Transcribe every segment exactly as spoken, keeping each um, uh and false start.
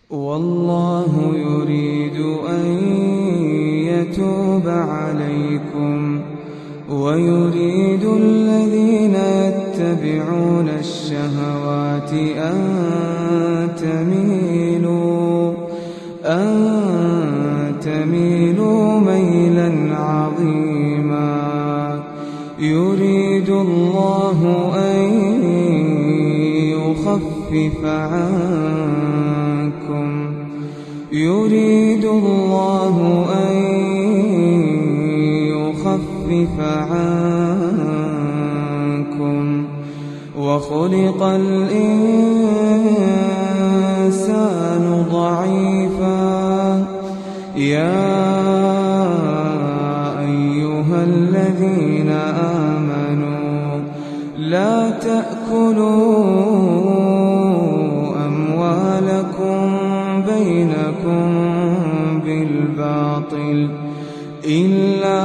والله يريد أن يتوب عليكم ويريد الذين يتبعون الشهوات أن تميلوا أن تميلوا ميلا عظيما. يريد الله أن يخفف عنكم يريد الله أن يخفف عنكم وخلق الإنسان ضعيفا. يا أيها الذين آمنوا لا تأكلوا أموالكم بينكم بالباطل إلا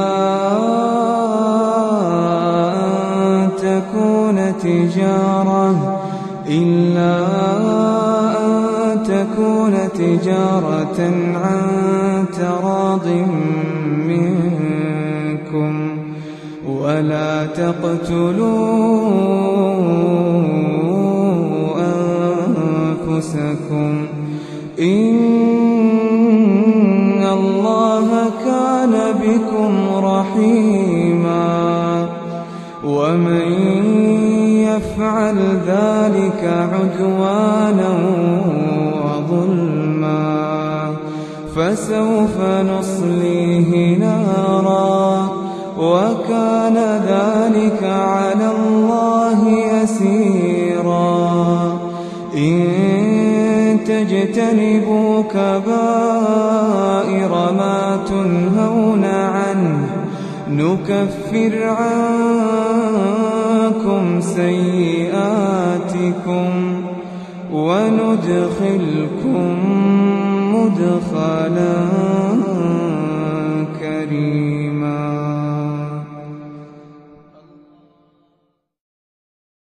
أن تكون تجارة إلا أن تكون تجارة عن تراض منكم ولا تقتلوا أنفسكم إن الله كان بكم رحيما. ومن يفعل ذلك عدوانا وظلما فسوف نصليه نارا وكان ذلك على الله يسيرا. إن تجتنبوا كبائر ما تنهون عنه نكفر عنكم سيئاتكم وندخلكم